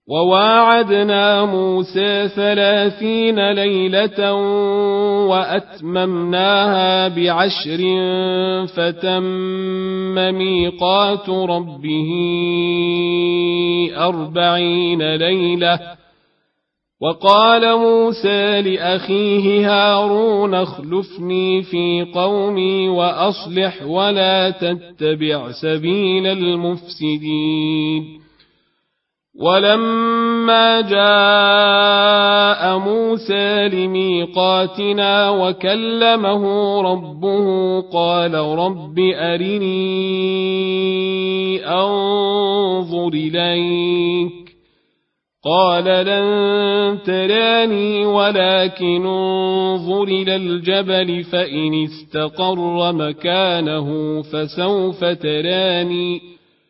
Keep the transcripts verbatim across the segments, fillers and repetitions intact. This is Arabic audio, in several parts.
وواعدنا موسى ثلاثين ليلة وأتممناها بعشر فتم ميقات ربه أربعين ليلة. وقال موسى لأخيه هارون اخلفني في قومي وأصلح ولا تتبع سبيل المفسدين. ولما جاء موسى لميقاتنا وكلمه ربه قال رب أرني أنظر إليك قال لن تراني ولكن انظر إلى الجبل فإن استقر مكانه فسوف تراني.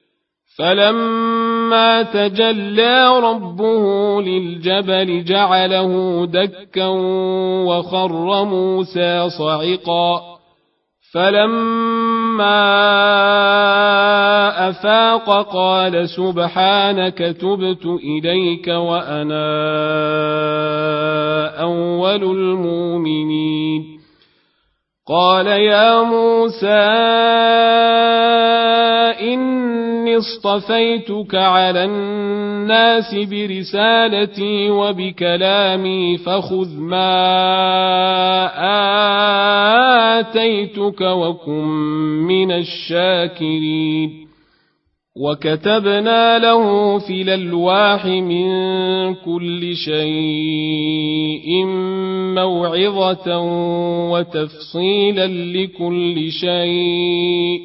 فلما تجلى ربه للجبل جعله دكا وخر موسى صعقا. فلما أفاق قال سبحانك تبت إليك وأنا أول المؤمنين. قال يا موسى إني اصطفيتك على الناس برسالتي وبكلامي فخذ ما آتيتك وكن من الشاكرين. وكتبنا له في الألواح من كل شيء موعظة وتفصيلا لكل شيء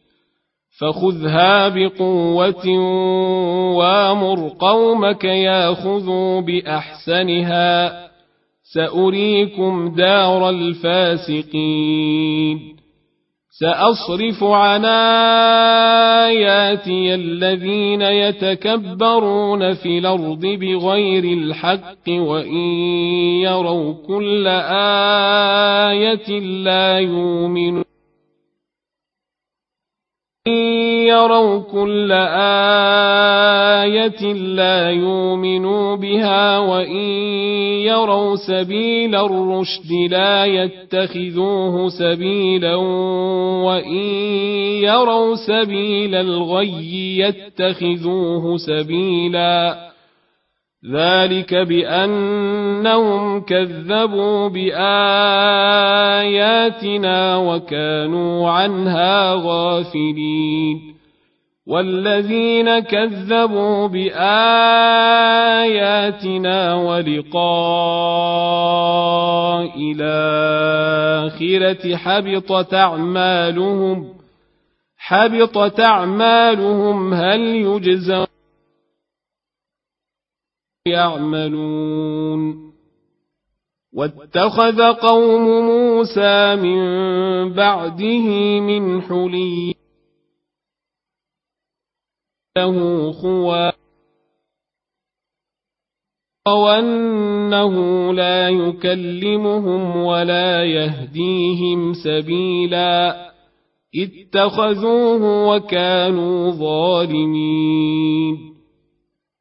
فخذها بقوة وامر قومك ياخذوا بأحسنها سأريكم دار الفاسقين. سأصرف عن آياتي الذين يتكبرون في الأرض بغير الحق وإن يروا كل آية لا يؤمنون يروا كل آية لا يؤمنوا بها وإن يروا سبيل الرشد لا يتخذوه سبيلا وإن يروا سبيل الغي يتخذوه سبيلا. ذلك بأنهم كذبوا بآياتنا وكانوا عنها غافلين. والذين كذبوا بآياتنا ولقاء الآخرة حبطت أعمالهم حبطت أعمالهم هل يجزون يعملون. واتخذ قوم موسى من بعده من حلي له خوار وأنه لا يكلمهم ولا يهديهم سبيلا اتخذوه وكانوا ظالمين.